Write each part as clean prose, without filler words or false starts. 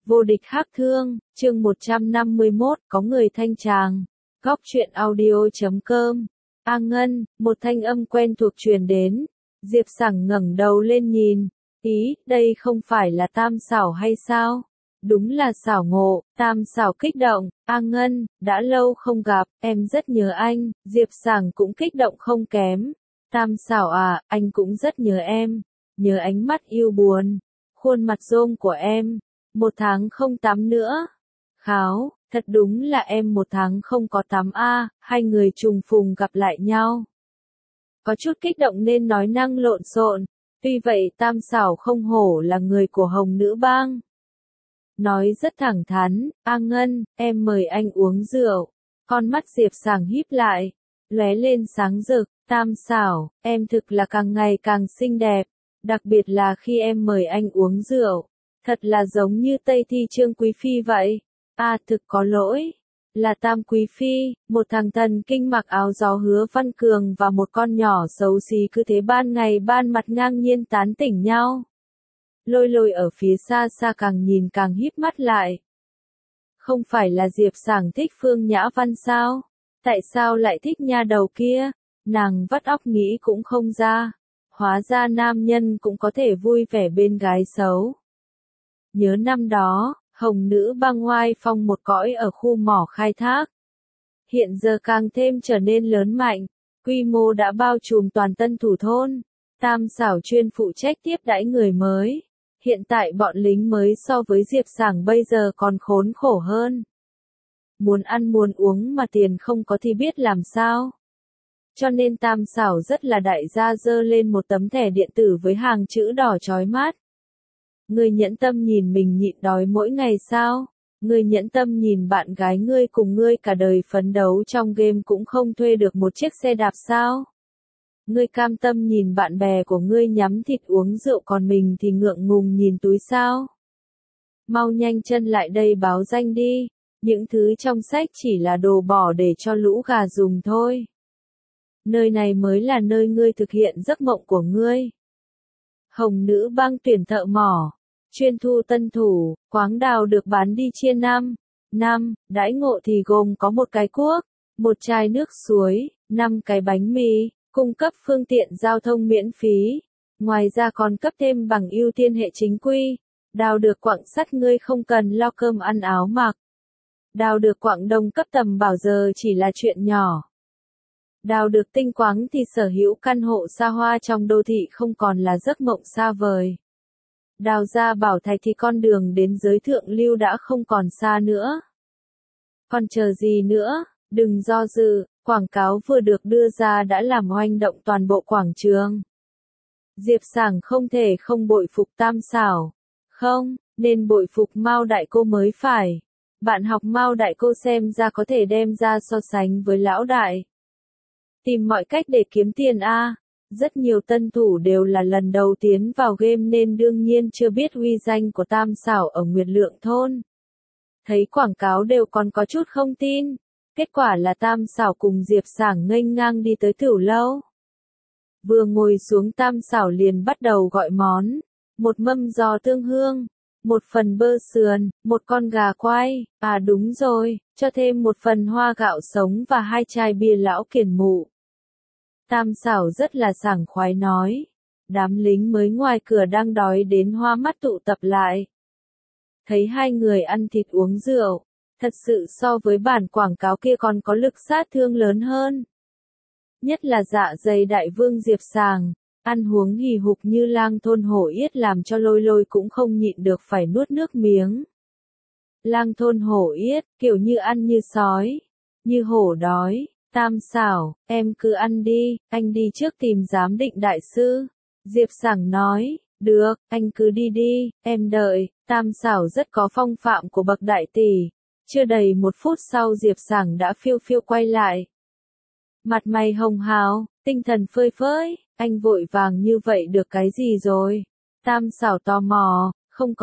Vô địch hắc thương, chương 151, có người thanh tràng. Góc truyện audio.com. A Ngân, một thanh âm quen thuộc truyền đến. Diệp Sảng ngẩng đầu lên nhìn. Ý, đây không phải là Tam Xảo hay sao? Đúng là xảo ngộ. Tam Xảo kích động. A Ngân, đã lâu không gặp, em rất nhớ anh. Diệp Sảng cũng kích động không kém. Tam Xảo à, anh cũng rất nhớ em. Nhớ ánh mắt yêu buồn, khuôn mặt rôm của em. 1 tháng không tắm nữa. Kháo, thật đúng là em 1 tháng không có tắm a. Hai người trùng phùng gặp lại nhau. Có chút kích động nên nói năng lộn xộn. Tuy vậy Tam Xảo không hổ là người của Hồng Nữ Bang. Nói rất thẳng thắn, A Ngân, em mời anh uống rượu. Con mắt Diệp Sảng híp lại, lóe lên sáng rực. Tam Xảo, em thực là càng ngày càng xinh đẹp. Đặc biệt là khi em mời anh uống rượu. Thật là giống như Tây Thi Trương Quý Phi vậy. Thực có lỗi. Là Tam Quý Phi, một thằng thần kinh mặc áo gió Hứa Văn Cường và một con nhỏ xấu xí cứ thế ban ngày ban mặt ngang nhiên tán tỉnh nhau. Lôi Lôi ở phía xa xa càng nhìn càng híp mắt lại. Không phải là Diệp Sảng thích Phương Nhã Văn sao? Tại sao lại thích nha đầu kia? Nàng vắt óc nghĩ cũng không ra. Hóa ra nam nhân cũng có thể vui vẻ bên gái xấu. Nhớ năm đó, Hồng Nữ Bang oai phong một cõi ở khu mỏ khai thác. Hiện giờ càng thêm trở nên lớn mạnh, quy mô đã bao trùm toàn Tân Thủ thôn. Tam Xảo chuyên phụ trách tiếp đãi người mới. Hiện tại bọn lính mới so với Diệp Sảng bây giờ còn khốn khổ hơn. Muốn ăn muốn uống mà tiền không có thì biết làm sao. Cho nên Tam Xảo rất là đại gia dơ lên một tấm thẻ điện tử với hàng chữ đỏ chói mắt. Ngươi nhẫn tâm nhìn mình nhịn đói mỗi ngày sao? Ngươi nhẫn tâm nhìn bạn gái ngươi cùng ngươi cả đời phấn đấu trong game cũng không thuê được một chiếc xe đạp sao? Ngươi cam tâm nhìn bạn bè của ngươi nhắm thịt uống rượu còn mình thì ngượng ngùng nhìn túi sao? Mau nhanh chân lại đây báo danh đi. Những thứ trong sách chỉ là đồ bỏ để cho lũ gà dùng thôi. Nơi này mới là nơi ngươi thực hiện giấc mộng của ngươi. Hồng Nữ Bang tuyển thợ mỏ, chuyên thu tân thủ, khoáng đào được bán đi chia 5, đãi ngộ thì gồm có 1 cái cuốc, 1 chai nước suối, 5 cái bánh mì, cung cấp phương tiện giao thông miễn phí. Ngoài ra còn cấp thêm bằng ưu tiên hệ chính quy. Đào được quặng sắt ngươi không cần lo cơm ăn áo mặc. Đào được quặng đồng cấp tầm bảo giờ chỉ là chuyện nhỏ. Đào được tinh quáng thì sở hữu căn hộ xa hoa trong đô thị không còn là giấc mộng xa vời. Đào ra bảo thạch thì con đường đến giới thượng lưu đã không còn xa nữa. Còn chờ gì nữa, đừng do dự, quảng cáo vừa được đưa ra đã làm oanh động toàn bộ quảng trường. Diệp Sảng không thể không bội phục Tam Xảo. Không, nên bội phục Mao Đại Cô mới phải. Bạn học Mao Đại Cô xem ra có thể đem ra so sánh với lão đại. Tìm mọi cách để kiếm tiền a. Rất nhiều tân thủ đều là lần đầu tiến vào game nên đương nhiên chưa biết uy danh của Tam Xảo ở Nguyệt Lượng thôn. Thấy quảng cáo đều còn có chút không tin. Kết quả là Tam Xảo cùng Diệp Sảng nghênh ngang đi tới tiểu lâu. Vừa ngồi xuống Tam Xảo liền bắt đầu gọi món. 1 mâm giò tương hương, 1 phần bơ sườn, 1 con gà quay, đúng rồi, cho thêm 1 phần hoa gạo sống và 2 chai bia lão kiển mụ. Tam Xảo rất là sảng khoái nói. Đám lính mới ngoài cửa đang đói đến hoa mắt tụ tập lại. Thấy hai người ăn thịt uống rượu, thật sự so với bản quảng cáo kia còn có lực sát thương lớn hơn. Nhất là dạ dày đại vương Diệp Sảng, ăn uống hì hục như lang thôn hổ yết làm cho Lôi Lôi cũng không nhịn được phải nuốt nước miếng. Lang thôn hổ yết, kiểu như ăn như sói, như hổ đói. Tam Xảo, em cứ ăn đi, anh đi trước tìm giám định đại sư. Diệp Sảng nói, được, anh cứ đi đi, em đợi. Tam Xảo rất có phong phạm của bậc đại tỷ. Chưa đầy 1 phút sau Diệp Sảng đã phiêu phiêu quay lại. Mặt mày hồng hào, tinh thần phơi phới, anh vội vàng như vậy được cái gì rồi? Tam Xảo tò mò, không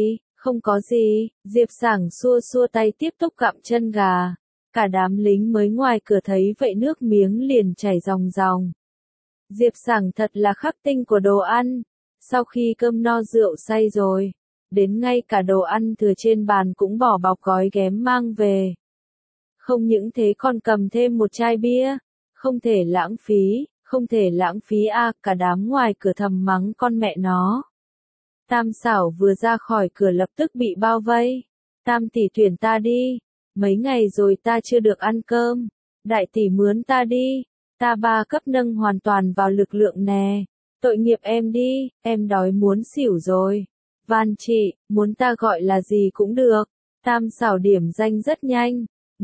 có gì, Diệp Sảng xua xua tay tiếp tục gặm chân gà. Cả đám lính mới ngoài cửa thấy vậy nước miếng liền chảy ròng ròng. Diệp Sảng thật là khắc tinh của đồ ăn. Sau khi cơm no rượu say rồi, đến ngay cả đồ ăn thừa trên bàn cũng bỏ bọc gói ghém mang về. Không những thế còn cầm thêm một chai bia, không thể lãng phí, không thể lãng phí à, cả đám ngoài cửa thầm mắng con mẹ nó. Tam xảo vừa ra khỏi cửa lập tức bị bao vây. Tam tỷ tuyển ta đi, mấy ngày rồi ta chưa được ăn cơm, đại tỷ mướn ta đi, ta 3 cấp nâng hoàn toàn vào lực lượng nè, tội nghiệp em đi, em đói muốn xỉu rồi. Van chị, muốn ta gọi là gì cũng được. Tam xảo điểm danh rất nhanh.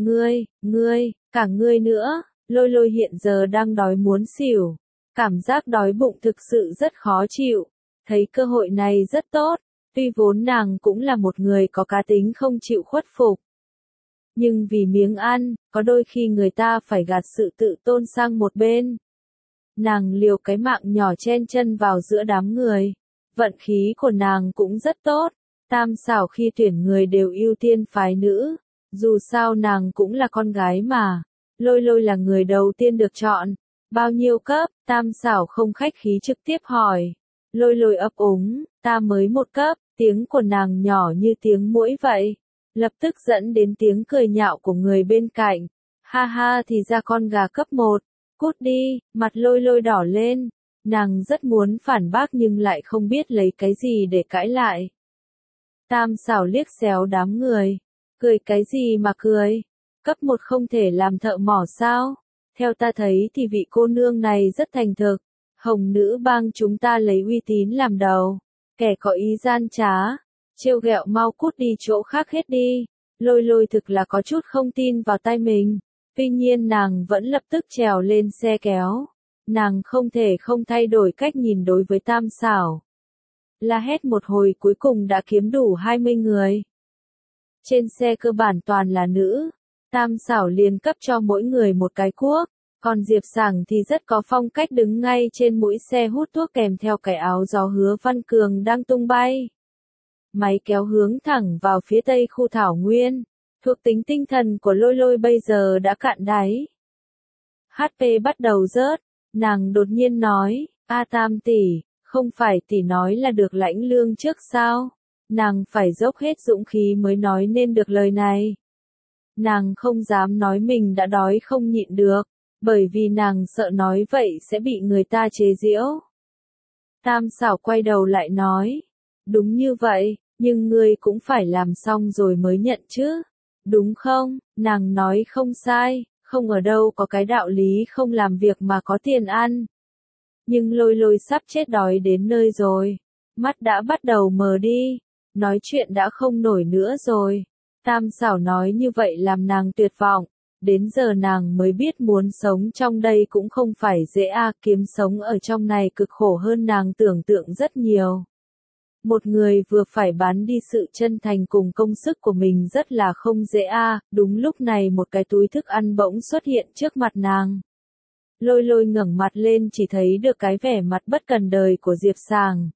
Ngươi, cả ngươi nữa. Lôi Lôi hiện giờ đang đói muốn xỉu. Cảm giác đói bụng thực sự rất khó chịu. Thấy cơ hội này rất tốt. Tuy vốn nàng cũng là một người có cá tính không chịu khuất phục. Nhưng vì miếng ăn, có đôi khi người ta phải gạt sự tự tôn sang một bên. Nàng liều cái mạng nhỏ chen chân vào giữa đám người. Vận khí của nàng cũng rất tốt. Tam xảo khi tuyển người đều ưu tiên phái nữ. Dù sao nàng cũng là con gái mà. Lôi Lôi là người đầu tiên được chọn. Bao nhiêu cấp? Tam xảo không khách khí trực tiếp hỏi. Lôi Lôi ấp úng, ta mới 1 cấp. Tiếng của nàng nhỏ như tiếng muỗi vậy. Lập tức dẫn đến tiếng cười nhạo của người bên cạnh. Ha ha, thì ra con gà cấp 1. Cút đi, mặt Lôi Lôi đỏ lên. Nàng rất muốn phản bác nhưng lại không biết lấy cái gì để cãi lại. Tam xảo liếc xéo đám người. Cười cái gì mà cười? Cấp 1 không thể làm thợ mỏ sao? Theo ta thấy thì vị cô nương này rất thành thực. Hồng nữ bang chúng ta lấy uy tín làm đầu. Kẻ có ý gian trá, trêu ghẹo mau cút đi chỗ khác hết đi. Lôi Lôi thực là có chút không tin vào tay mình. Tuy nhiên nàng vẫn lập tức trèo lên xe kéo. Nàng không thể không thay đổi cách nhìn đối với tam xảo. La hét một hồi cuối cùng đã kiếm đủ 20 người. Trên xe cơ bản toàn là nữ. Tam xảo liền cấp cho mỗi người một cái cuốc. Còn Diệp Sảng thì rất có phong cách đứng ngay trên mũi xe hút thuốc kèm theo cái áo gió Hứa Văn Cường đang tung bay. Máy kéo hướng thẳng vào phía tây khu thảo nguyên. Thuộc tính tinh thần của Lôi Lôi bây giờ đã cạn đáy. HP bắt đầu rớt. Nàng đột nhiên nói, A Tam tỷ, không phải tỷ nói là được lãnh lương trước sao? Nàng phải dốc hết dũng khí mới nói nên được lời này. Nàng không dám nói mình đã đói không nhịn được, bởi vì nàng sợ nói vậy sẽ bị người ta chế giễu. Tam xảo quay đầu lại nói, đúng như vậy, nhưng ngươi cũng phải làm xong rồi mới nhận chứ, đúng không? Nàng nói không sai, không ở đâu có cái đạo lý không làm việc mà có tiền ăn. Nhưng Lôi Lôi sắp chết đói đến nơi rồi, mắt đã bắt đầu mờ đi, nói chuyện đã không nổi nữa rồi. Tam xảo nói như vậy làm nàng tuyệt vọng, đến giờ nàng mới biết muốn sống trong đây cũng không phải dễ à, kiếm sống ở trong này cực khổ hơn nàng tưởng tượng rất nhiều. Một người vừa phải bán đi sự chân thành cùng công sức của mình rất là không dễ à, đúng lúc này một cái túi thức ăn bỗng xuất hiện trước mặt nàng. Lôi Lôi ngẩng mặt lên chỉ thấy được cái vẻ mặt bất cần đời của Diệp Sảng.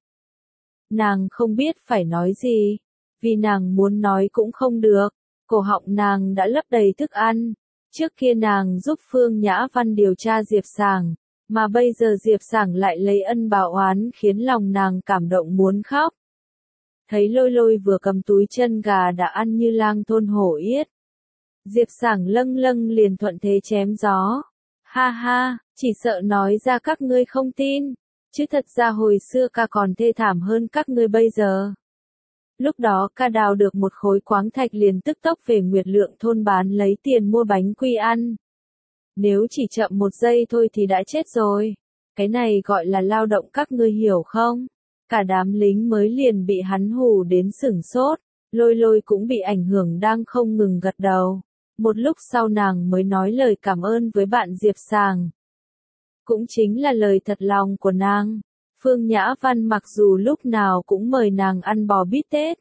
Nàng không biết phải nói gì, vì nàng muốn nói cũng không được, cổ họng nàng đã lấp đầy thức ăn. Trước kia nàng giúp Phương Nhã Văn điều tra Diệp Sảng, mà bây giờ Diệp Sảng lại lấy ân báo oán khiến lòng nàng cảm động muốn khóc. Thấy Lôi Lôi vừa cầm túi chân gà đã ăn như lang thôn hổ yết. Diệp Sảng lâng lâng liền thuận thế chém gió. Ha ha, chỉ sợ nói ra các ngươi không tin, chứ thật ra hồi xưa ca còn thê thảm hơn các ngươi bây giờ. Lúc đó ca đào được một khối khoáng thạch liền tức tốc về Nguyệt Lượng thôn bán lấy tiền mua bánh quy ăn. Nếu chỉ chậm 1 giây thôi thì đã chết rồi. Cái này gọi là lao động các ngươi hiểu không? Cả đám lính mới liền bị hắn hù đến sửng sốt. Lôi Lôi cũng bị ảnh hưởng đang không ngừng gật đầu. Một lúc sau nàng mới nói lời cảm ơn với bạn Diệp Sảng. Cũng chính là lời thật lòng của nàng. Phương Nhã Văn mặc dù lúc nào cũng mời nàng ăn bò bít tết,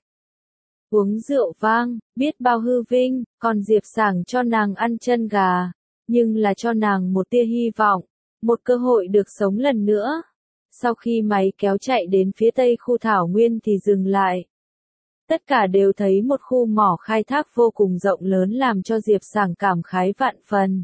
uống rượu vang, biết bao hư vinh, còn Diệp Sảng cho nàng ăn chân gà, nhưng là cho nàng một tia hy vọng, một cơ hội được sống lần nữa. Sau khi máy kéo chạy đến phía tây khu thảo nguyên thì dừng lại. Tất cả đều thấy một khu mỏ khai thác vô cùng rộng lớn làm cho Diệp Sảng cảm khái vạn phần.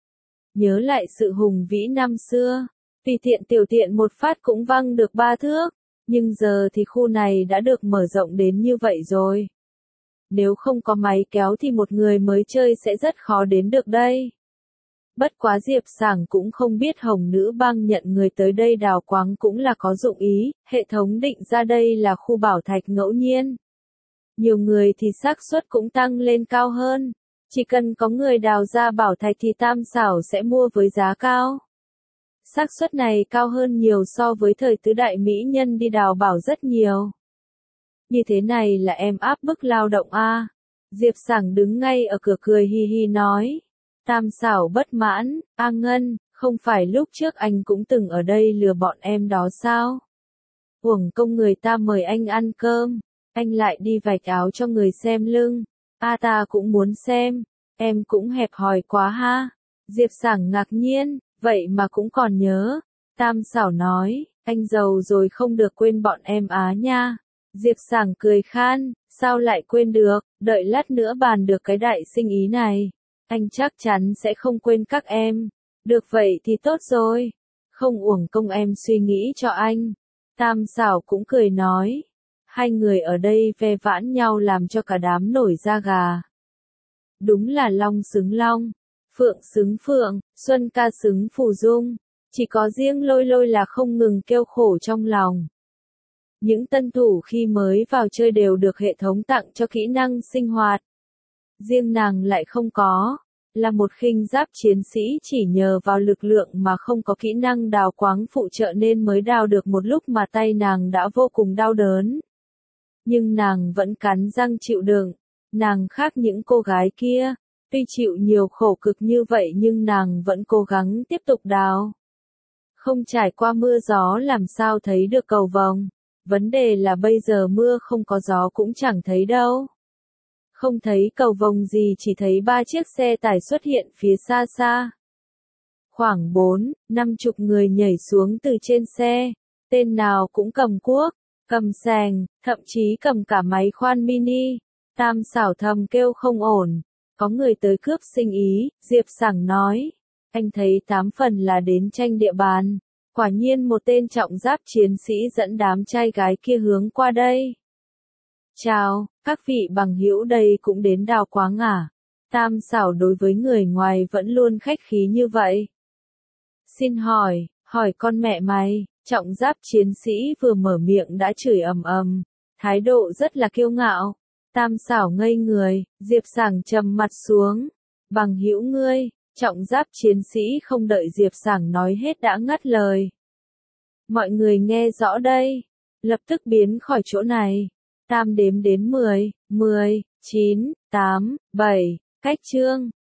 Nhớ lại sự hùng vĩ năm xưa, tùy tiện tiểu tiện một phát cũng văng được 3 thước. Nhưng giờ thì khu này đã được mở rộng đến như vậy rồi. Nếu không có máy kéo thì một người mới chơi sẽ rất khó đến được đây. Bất quá Diệp Sảng cũng không biết Hồng Nữ Bang nhận người tới đây đào quáng cũng là có dụng ý, hệ thống định ra đây là khu bảo thạch ngẫu nhiên. Nhiều người thì xác suất cũng tăng lên cao hơn. Chỉ cần có người đào ra bảo thạch thì Tam Xảo sẽ mua với giá cao. Xác suất này cao hơn nhiều so với thời tứ đại mỹ nhân đi đào bảo rất nhiều. Như thế này là em áp bức lao động a? Diệp Sảng đứng ngay ở cửa cười hi hi nói. Tam Xảo bất mãn, A Ngân, không phải lúc trước anh cũng từng ở đây lừa bọn em đó sao? Uổng công người ta mời anh ăn cơm, anh lại đi vạch áo cho người xem lưng. A ta cũng muốn xem, em cũng hẹp hòi quá ha. Diệp Sảng ngạc nhiên, vậy mà cũng còn nhớ. Tam Xảo nói, anh giàu rồi không được quên bọn em á nha. Diệp Sảng cười khan, sao lại quên được, đợi lát nữa bàn được cái đại sinh ý này. Anh chắc chắn sẽ không quên các em. Được vậy thì tốt rồi. Không uổng công em suy nghĩ cho anh. Tam Xảo cũng cười nói. Hai người ở đây ve vãn nhau làm cho cả đám nổi da gà. Đúng là long xứng long, phượng xứng phượng, xuân ca xứng phù dung. Chỉ có riêng Lôi Lôi là không ngừng kêu khổ trong lòng. Những tân thủ khi mới vào chơi đều được hệ thống tặng cho kỹ năng sinh hoạt. Riêng nàng lại không có, là một khinh giáp chiến sĩ chỉ nhờ vào lực lượng mà không có kỹ năng đào quáng phụ trợ nên mới đào được một lúc mà tay nàng đã vô cùng đau đớn. Nhưng nàng vẫn cắn răng chịu đựng, nàng khác những cô gái kia, tuy chịu nhiều khổ cực như vậy nhưng nàng vẫn cố gắng tiếp tục đào. Không trải qua mưa gió làm sao thấy được cầu vồng, vấn đề là bây giờ mưa không có gió cũng chẳng thấy đâu. Không thấy cầu vồng gì chỉ thấy 3 chiếc xe tải xuất hiện phía xa xa. Khoảng 4-50 người nhảy xuống từ trên xe, tên nào cũng cầm cuốc, cầm xèng, thậm chí cầm cả máy khoan mini. Tam Xảo thầm kêu không ổn, có người tới cướp sinh ý, Diệp Sảng nói. Anh thấy 8 phần là đến tranh địa bàn. Quả nhiên một tên trọng giáp chiến sĩ dẫn đám trai gái kia hướng qua đây. Chào, các vị bằng hữu đây cũng đến đào quáng à? Tam Xảo đối với người ngoài vẫn luôn khách khí như vậy. Xin hỏi con mẹ mày, trọng giáp chiến sĩ vừa mở miệng đã chửi ầm ầm, thái độ rất là kiêu ngạo. Tam Xảo ngây người, Diệp Sảng trầm mặt xuống. Bằng hữu ngươi, trọng giáp chiến sĩ không đợi Diệp Sảng nói hết đã ngắt lời. Mọi người nghe rõ đây, lập tức biến khỏi chỗ này. Tam đếm đến 10, 9, 8, 7, cách chương.